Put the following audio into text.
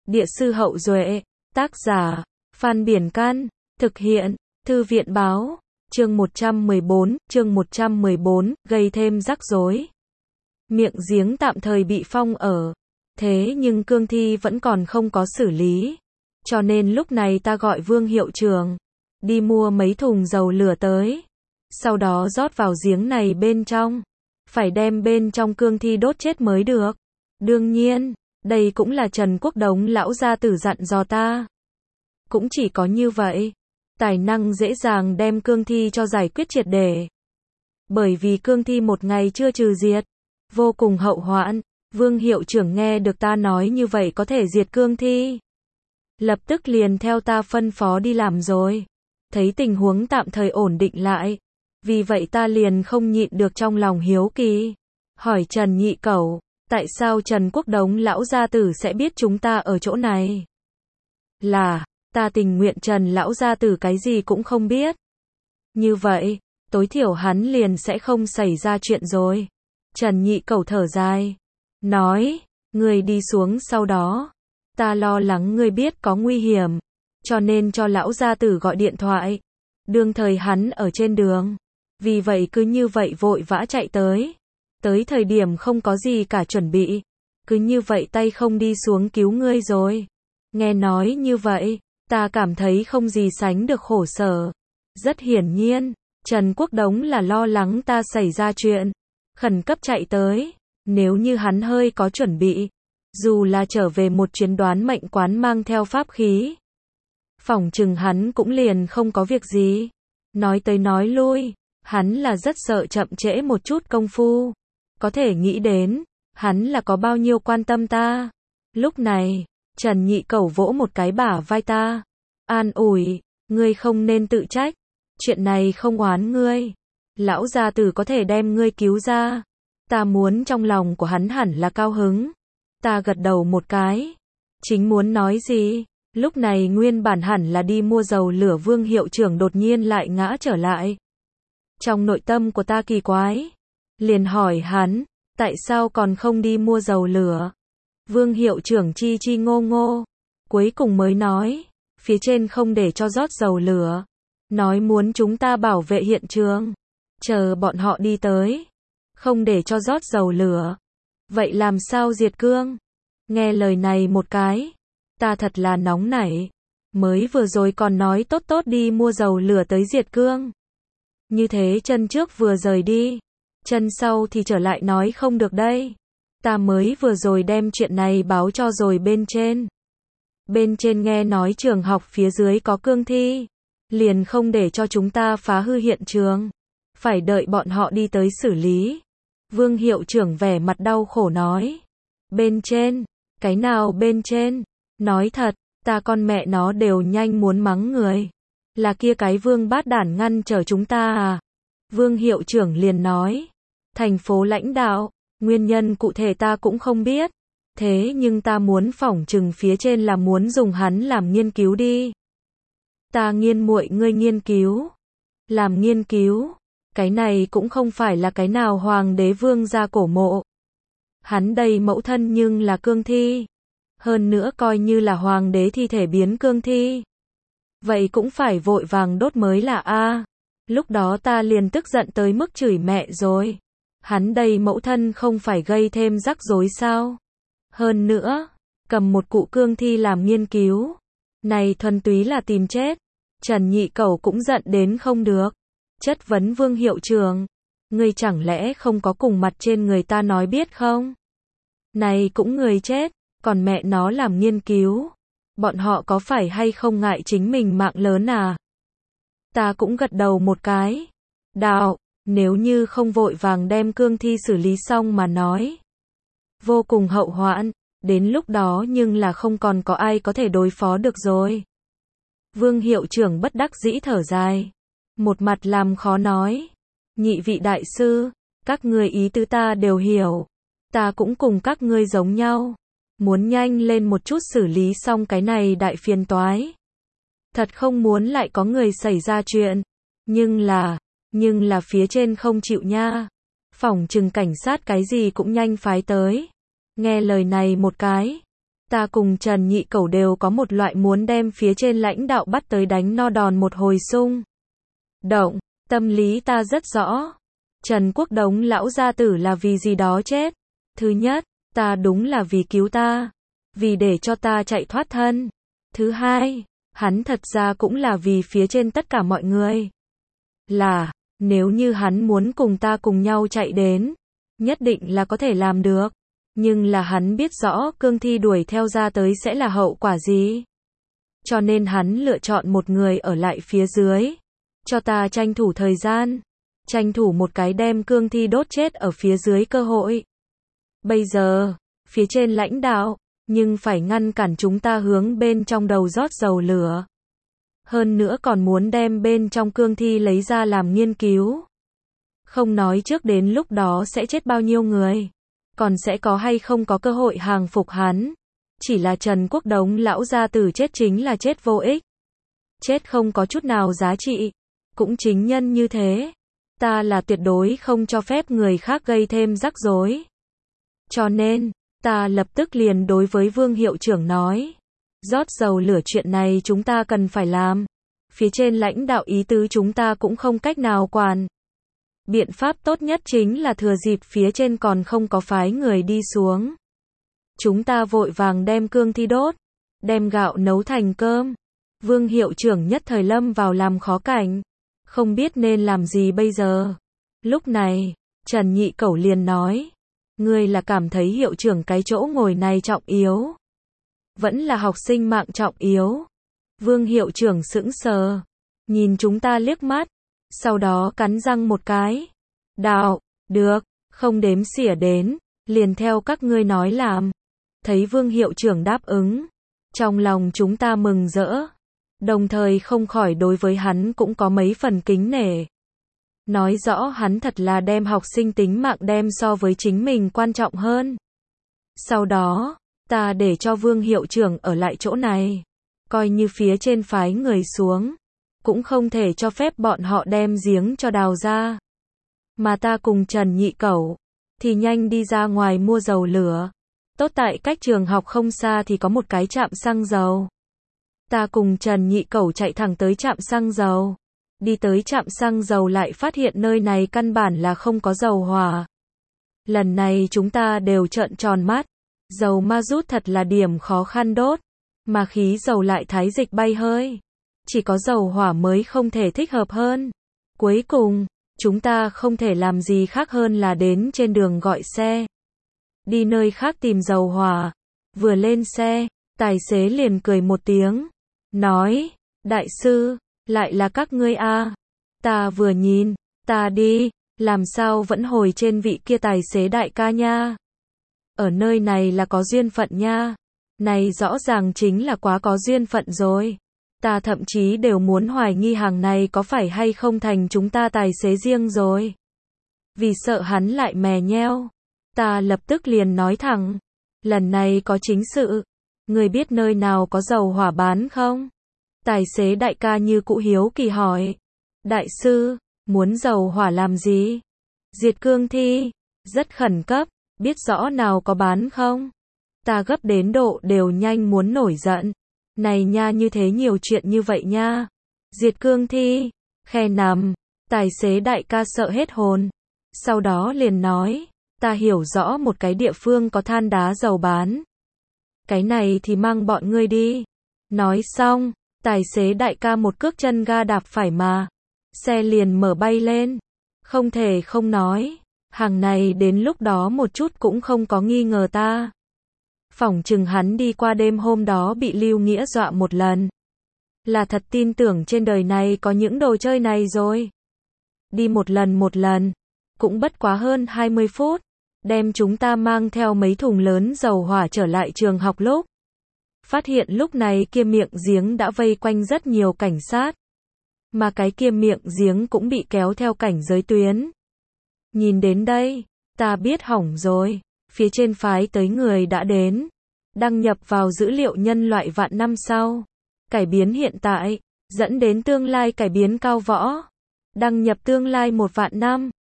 Địa sư Hậu Duệ, tác giả, Phan Biển Can, thực hiện, Thư viện Báo, chương 114, gây thêm rắc rối. Miệng giếng tạm thời bị phong ở, thế nhưng cương thi vẫn còn không có xử lý. Cho nên lúc này ta gọi Vương hiệu trưởng, đi mua mấy thùng dầu lửa tới. Sau đó rót vào giếng này bên trong. Phải đem bên trong cương thi đốt chết mới được. Đương nhiên, đây cũng là Trần Quốc Đống lão gia tử dặn dò ta. Cũng chỉ có như vậy, tài năng dễ dàng đem cương thi cho giải quyết triệt để. Bởi vì cương thi một ngày chưa trừ diệt, vô cùng hậu hoạn. Vương hiệu trưởng nghe được ta nói như vậy có thể diệt cương thi, lập tức liền theo ta phân phó đi làm rồi. Thấy tình huống tạm thời ổn định lại, vì vậy ta liền không nhịn được trong lòng hiếu kỳ, hỏi Trần Nhị Cẩu, tại sao Trần Quốc Đống lão gia tử sẽ biết chúng ta ở chỗ này? Là, ta tình nguyện Trần lão gia tử cái gì cũng không biết. Như vậy, tối thiểu hắn liền sẽ không xảy ra chuyện rồi. Trần Nhị Cẩu thở dài, nói, ngươi đi xuống sau đó, ta lo lắng ngươi biết có nguy hiểm, cho nên cho lão gia tử gọi điện thoại. Đương thời hắn ở trên đường, vì vậy cứ như vậy vội vã chạy tới. Tới thời điểm không có gì cả chuẩn bị, cứ như vậy tay không đi xuống cứu ngươi rồi. Nghe nói như vậy, ta cảm thấy không gì sánh được khổ sở. Rất hiển nhiên, Trần Quốc Đống là lo lắng ta xảy ra chuyện, khẩn cấp chạy tới. Nếu như hắn hơi có chuẩn bị, dù là trở về một chuyến đoán mệnh quán mang theo pháp khí, phỏng chừng hắn cũng liền không có việc gì. Nói tới nói lui, hắn là rất sợ chậm trễ một chút công phu. Có thể nghĩ đến, hắn là có bao nhiêu quan tâm ta. Lúc này, Trần Nhị Cẩu vỗ một cái bả vai ta, an ủi, ngươi không nên tự trách, chuyện này không oán ngươi. Lão gia tử có thể đem ngươi cứu ra. Ta muốn trong lòng của hắn hẳn là cao hứng. Ta gật đầu một cái. Chính muốn nói gì, lúc này nguyên bản hẳn là đi mua dầu lửa Vương hiệu trưởng đột nhiên lại ngã trở lại. Trong nội tâm của ta kỳ quái, liền hỏi hắn, tại sao còn không đi mua dầu lửa? Vương hiệu trưởng chi chi ngô ngô, cuối cùng mới nói, phía trên không để cho rót dầu lửa, nói muốn chúng ta bảo vệ hiện trường, chờ bọn họ đi tới, không để cho rót dầu lửa. Vậy làm sao diệt cương? Nghe lời này một cái, ta thật là nóng nảy. Mới vừa rồi còn nói tốt tốt đi mua dầu lửa tới diệt cương. Như thế chân trước vừa rời đi, chân sau thì trở lại nói không được đây. Ta mới vừa rồi đem chuyện này báo cho rồi bên trên. Bên trên nghe nói trường học phía dưới có cương thi, liền không để cho chúng ta phá hư hiện trường, phải đợi bọn họ đi tới xử lý. Vương hiệu trưởng vẻ mặt đau khổ nói, bên trên, cái nào bên trên? Nói thật, ta con mẹ nó đều nhanh muốn mắng người. Là kia cái Vương bát đản ngăn trở chúng ta à? Vương hiệu trưởng liền nói, thành phố lãnh đạo, nguyên nhân cụ thể ta cũng không biết. Thế nhưng ta muốn phỏng chừng phía trên là muốn dùng hắn làm nghiên cứu đi. Ta nghiên muội ngươi nghiên cứu. Làm nghiên cứu, cái này cũng không phải là cái nào hoàng đế vương gia cổ mộ. Hắn đây mẫu thân nhưng là cương thi. Hơn nữa coi như là hoàng đế thi thể biến cương thi. Vậy cũng phải vội vàng đốt mới là a. Lúc đó ta liền tức giận tới mức chửi mẹ rồi. Hắn đây mẫu thân không phải gây thêm rắc rối sao? Hơn nữa, cầm một cụ cương thi làm nghiên cứu. Này thuần túy là tìm chết. Trần Nhị Cẩu cũng giận đến không được. Chất vấn Vương hiệu trưởng. Ngươi chẳng lẽ không có cùng mặt trên người ta nói biết không? Này cũng người chết, còn mẹ nó làm nghiên cứu. Bọn họ có phải hay không ngại chính mình mạng lớn à? Ta cũng gật đầu một cái. Đạo, nếu như không vội vàng đem cương thi xử lý xong mà nói, vô cùng hậu hoạn, đến lúc đó nhưng là không còn có ai có thể đối phó được rồi. Vương hiệu trưởng bất đắc dĩ thở dài, một mặt làm khó nói, nhị vị đại sư, các ngươi ý tứ ta đều hiểu, ta cũng cùng các ngươi giống nhau, muốn nhanh lên một chút xử lý xong cái này đại phiền toái. Thật không muốn lại có người xảy ra chuyện, nhưng là phía trên không chịu nha. Phỏng chừng cảnh sát cái gì cũng nhanh phái tới. Nghe lời này một cái, Ta cùng Trần Nhị Cẩu đều có một loại muốn đem phía trên lãnh đạo bắt tới đánh no đòn một hồi xung động, tâm lý ta rất rõ. Trần Quốc Đống lão gia tử là vì gì đó chết. Thứ nhất, ta đúng là vì cứu ta, vì để cho ta chạy thoát thân. Thứ hai, hắn thật ra cũng là vì phía trên tất cả mọi người. Là, nếu như hắn muốn cùng ta cùng nhau chạy đến, nhất định là có thể làm được. Nhưng là hắn biết rõ cương thi đuổi theo ra tới sẽ là hậu quả gì. Cho nên hắn lựa chọn một người ở lại phía dưới. Cho ta tranh thủ thời gian. Tranh thủ một cái đem cương thi đốt chết ở phía dưới cơ hội. Bây giờ, phía trên lãnh đạo, nhưng phải ngăn cản chúng ta hướng bên trong đầu rót dầu lửa. Hơn nữa còn muốn đem bên trong cương thi lấy ra làm nghiên cứu. Không nói trước đến lúc đó sẽ chết bao nhiêu người. Còn sẽ có hay không có cơ hội hàng phục hắn. Chỉ là Trần Quốc Đống lão gia tử chết chính là chết vô ích. Chết không có chút nào giá trị. Cũng chính nhân như thế. Ta là tuyệt đối không cho phép người khác gây thêm rắc rối. Cho nên, ta lập tức liền đối với Vương hiệu trưởng nói. Rót dầu lửa chuyện này chúng ta cần phải làm. Phía trên lãnh đạo ý tứ chúng ta cũng không cách nào quản. Biện pháp tốt nhất chính là thừa dịp phía trên còn không có phái người đi xuống. Chúng ta vội vàng đem cương thi đốt, đem gạo nấu thành cơm. Vương hiệu trưởng nhất thời lâm vào làm khó cảnh. Không biết nên làm gì bây giờ. Lúc này, Trần Nhị Cẩu liền nói. Ngươi là cảm thấy hiệu trưởng cái chỗ ngồi này trọng yếu. Vẫn là học sinh mạng trọng yếu. Vương hiệu trưởng sững sờ. Nhìn chúng ta liếc mắt. Sau đó cắn răng một cái. Đạo, được, không đếm xỉa đến. Liền theo các ngươi nói làm. Thấy Vương hiệu trưởng đáp ứng. Trong lòng chúng ta mừng rỡ. Đồng thời không khỏi đối với hắn cũng có mấy phần kính nể. Nói rõ hắn thật là đem học sinh tính mạng đem so với chính mình quan trọng hơn. Sau đó, ta để cho Vương hiệu trưởng ở lại chỗ này. Coi như phía trên phái người xuống. Cũng không thể cho phép bọn họ đem giếng cho đào ra. Mà ta cùng Trần Nhị Cẩu thì nhanh đi ra ngoài mua dầu lửa. Tốt tại cách trường học không xa thì có một cái trạm xăng dầu. Ta cùng Trần Nhị Cẩu chạy thẳng tới trạm xăng dầu. Đi tới trạm xăng dầu lại phát hiện nơi này căn bản là không có dầu hỏa. Lần này chúng ta đều trợn tròn mắt. Dầu ma rút thật là điểm khó khăn đốt. Mà khí dầu lại thái dịch bay hơi. Chỉ có dầu hỏa mới không thể thích hợp hơn. Cuối cùng, chúng ta không thể làm gì khác hơn là đến trên đường gọi xe. Đi nơi khác tìm dầu hỏa. Vừa lên xe, tài xế liền cười một tiếng. Nói, đại sư, lại là các ngươi à. Ta vừa nhìn, ta đi, làm sao vẫn hồi trên vị kia tài xế đại ca nha. Ở nơi này là có duyên phận nha. Này rõ ràng chính là quá có duyên phận rồi. Ta thậm chí đều muốn hoài nghi hàng này có phải hay không thành chúng ta tài xế riêng rồi. Vì sợ hắn lại mè nheo. Ta lập tức liền nói thẳng. Lần này có chính sự. Người biết nơi nào có dầu hỏa bán không? Tài xế đại ca như cũ hiếu kỳ hỏi. Đại sư, muốn dầu hỏa làm gì? Diệt cương thi. Rất khẩn cấp, biết rõ nào có bán không? Ta gấp đến độ đều nhanh muốn nổi giận. Này nha, như thế nhiều chuyện như vậy nha. Diệt cương thi. Khe nằm. Tài xế đại ca sợ hết hồn. Sau đó liền nói. Ta hiểu rõ một cái địa phương có than đá dầu bán. Cái này thì mang bọn ngươi đi. Nói xong, tài xế đại ca một cước chân ga đạp phải mà. Xe liền mở bay lên. Không thể không nói. Hàng này đến lúc đó một chút cũng không có nghi ngờ ta. Phỏng chừng hắn đi qua đêm hôm đó bị Lưu Nghĩa dọa một lần. Là thật tin tưởng trên đời này có những đồ chơi này rồi. Đi một lần, cũng bất quá hơn 20 phút. Đem chúng ta mang theo mấy thùng lớn dầu hỏa trở lại trường học lúc. Phát hiện lúc này kia miệng giếng đã vây quanh rất nhiều cảnh sát. Mà cái kia miệng giếng cũng bị kéo theo cảnh giới tuyến. Nhìn đến đây, ta biết hỏng rồi. Phía trên phái tới người đã đến. Đăng nhập vào dữ liệu nhân loại vạn năm sau. Cải biến hiện tại, dẫn đến tương lai cải biến cao võ. Đăng nhập tương lai 1 vạn năm.